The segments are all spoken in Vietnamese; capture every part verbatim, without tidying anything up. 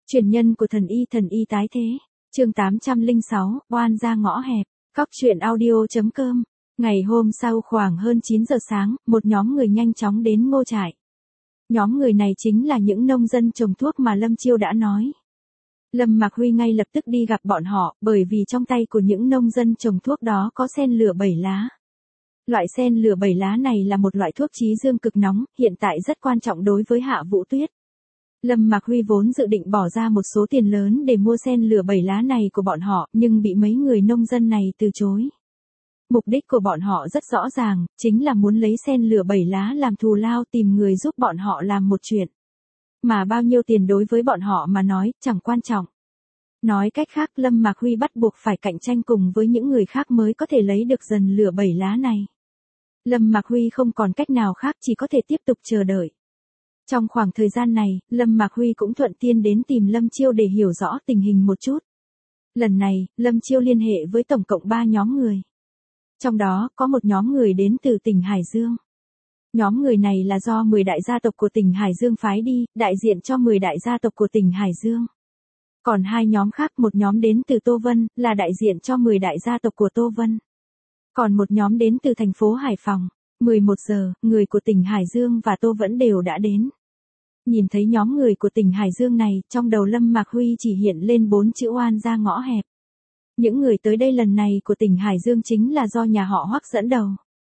Truyền nhân của thần y thần y tái thế. Chương tám trăm lẻ sáu, oan ra ngõ hẹp. Cóc truyện audio chấm com. Ngày hôm sau khoảng hơn chín giờ sáng, một nhóm người nhanh chóng đến Ngô Trại. Nhóm người này chính là những nông dân trồng thuốc mà Lâm Chiêu đã nói. Lâm Mạc Huy ngay lập tức đi gặp bọn họ, bởi vì trong tay của những nông dân trồng thuốc đó có sen lửa bảy lá. Loại sen lửa bảy lá này là một loại thuốc chí dương cực nóng, hiện tại rất quan trọng đối với Hạ Vũ Tuyết. Lâm Mạc Huy vốn dự định bỏ ra một số tiền lớn để mua sen lửa bảy lá này của bọn họ, nhưng bị mấy người nông dân này từ chối. Mục đích của bọn họ rất rõ ràng, chính là muốn lấy sen lửa bảy lá làm thù lao, tìm người giúp bọn họ làm một chuyện. Mà bao nhiêu tiền đối với bọn họ mà nói, chẳng quan trọng. Nói cách khác, Lâm Mạc Huy bắt buộc phải cạnh tranh cùng với những người khác mới có thể lấy được dần lửa bảy lá này. Lâm Mạc Huy không còn cách nào khác, chỉ có thể tiếp tục chờ đợi. Trong khoảng thời gian này, Lâm Mạc Huy cũng thuận tiện đến tìm Lâm Chiêu để hiểu rõ tình hình một chút. Lần này, Lâm Chiêu liên hệ với tổng cộng ba nhóm người. Trong đó, có một nhóm người đến từ tỉnh Hải Dương. Nhóm người này là do mười đại gia tộc của tỉnh Hải Dương phái đi, đại diện cho mười đại gia tộc của tỉnh Hải Dương. Còn hai nhóm khác, một nhóm đến từ Tô Vân, là đại diện cho mười đại gia tộc của Tô Vân. Còn một nhóm đến từ thành phố Hải Phòng. mười một giờ, người của tỉnh Hải Dương và Tô Vẫn đều đã đến. Nhìn thấy nhóm người của tỉnh Hải Dương này, trong đầu Lâm Mạc Huy chỉ hiện lên bốn chữ oan ra ngõ hẹp. Những người tới đây lần này của tỉnh Hải Dương chính là do nhà họ Hoắc dẫn đầu.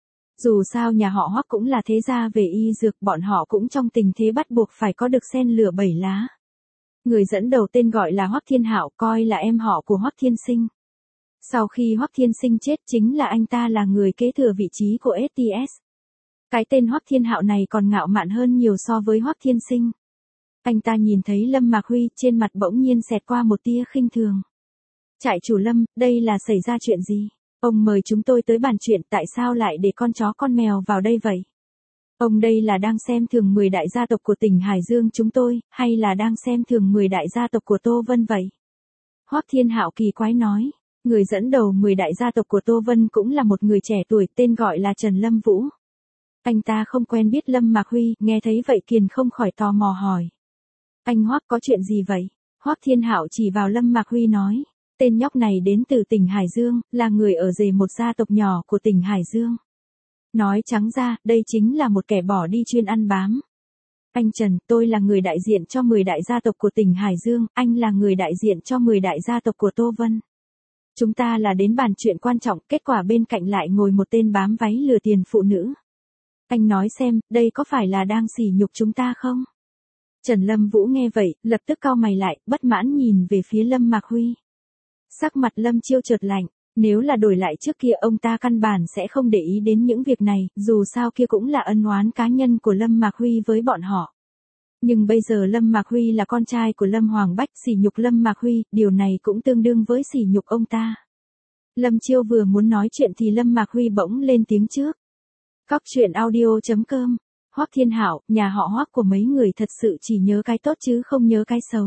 Dù sao nhà họ Hoắc cũng là thế gia về y dược, bọn họ cũng trong tình thế bắt buộc phải có được sen lửa bảy lá. Người dẫn đầu tên gọi là Hoắc Thiên Hạo, coi là em họ của Hoắc Thiên Sinh. Sau khi Hoắc Thiên Sinh chết, chính là anh ta là người kế thừa vị trí của ét tê ét. Cái tên Hoắc Thiên Hạo này còn ngạo mạn hơn nhiều so với Hoắc Thiên Sinh. Anh ta nhìn thấy Lâm Mạc Huy, trên mặt bỗng nhiên xẹt qua một tia khinh thường. Trại chủ Lâm, đây là xảy ra chuyện gì? Ông mời chúng tôi tới bàn chuyện, tại sao lại để con chó con mèo vào đây vậy? Ông đây là đang xem thường mười đại gia tộc của tỉnh Hải Dương chúng tôi, hay là đang xem thường mười đại gia tộc của Tô Vân vậy? Hoắc Thiên Hạo kỳ quái nói. Người dẫn đầu mười đại gia tộc của Tô Vân cũng là một người trẻ tuổi, tên gọi là Trần Lâm Vũ. Anh ta không quen biết Lâm Mạc Huy, nghe thấy vậy Kiền không khỏi tò mò hỏi. Anh Hoắc, có chuyện gì vậy? Hoắc Thiên Hạo chỉ vào Lâm Mạc Huy nói. Tên nhóc này đến từ tỉnh Hải Dương, là người ở rể một gia tộc nhỏ của tỉnh Hải Dương. Nói trắng ra, đây chính là một kẻ bỏ đi chuyên ăn bám. Anh Trần, tôi là người đại diện cho mười đại gia tộc của tỉnh Hải Dương, anh là người đại diện cho mười đại gia tộc của Tô Vân. Chúng ta là đến bàn chuyện quan trọng, kết quả bên cạnh lại ngồi một tên bám váy lừa tiền phụ nữ. Anh nói xem, đây có phải là đang sỉ nhục chúng ta không? Trần Lâm Vũ nghe vậy, lập tức cau mày lại, bất mãn nhìn về phía Lâm Mạc Huy. Sắc mặt Lâm Chiêu chợt lạnh, nếu là đổi lại trước kia ông ta căn bản sẽ không để ý đến những việc này, dù sao kia cũng là ân oán cá nhân của Lâm Mạc Huy với bọn họ. Nhưng bây giờ Lâm Mạc Huy là con trai của Lâm Hoàng Bách, sỉ nhục Lâm Mạc Huy, điều này cũng tương đương với sỉ nhục ông ta. Lâm Chiêu vừa muốn nói chuyện thì Lâm Mạc Huy bỗng lên tiếng trước. Cóc truyện audio chấm com. Hoắc Thiên Hạo, nhà họ Hoắc của mấy người thật sự chỉ nhớ cái tốt chứ không nhớ cái xấu.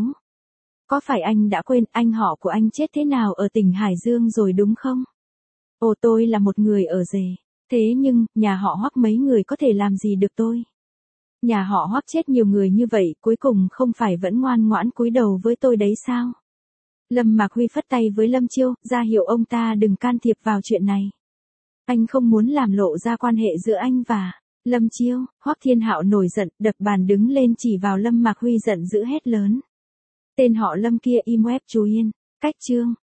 Có phải anh đã quên anh họ của anh chết thế nào ở tỉnh Hải Dương rồi đúng không? Ồ, tôi là một người ở rể. Thế nhưng, nhà họ Hoắc mấy người có thể làm gì được tôi? Nhà họ Hoắc chết nhiều người như vậy, cuối cùng không phải vẫn ngoan ngoãn cúi đầu với tôi đấy sao? Lâm Mạc Huy phất tay với Lâm Chiêu, ra hiệu ông ta đừng can thiệp vào chuyện này. Anh không muốn làm lộ ra quan hệ giữa anh và Lâm Chiêu. Hoắc Thiên Hạo nổi giận, đập bàn đứng lên chỉ vào Lâm Mạc Huy, giận dữ hét lớn. Tên họ Lâm kia im web chú yên. Cách chương.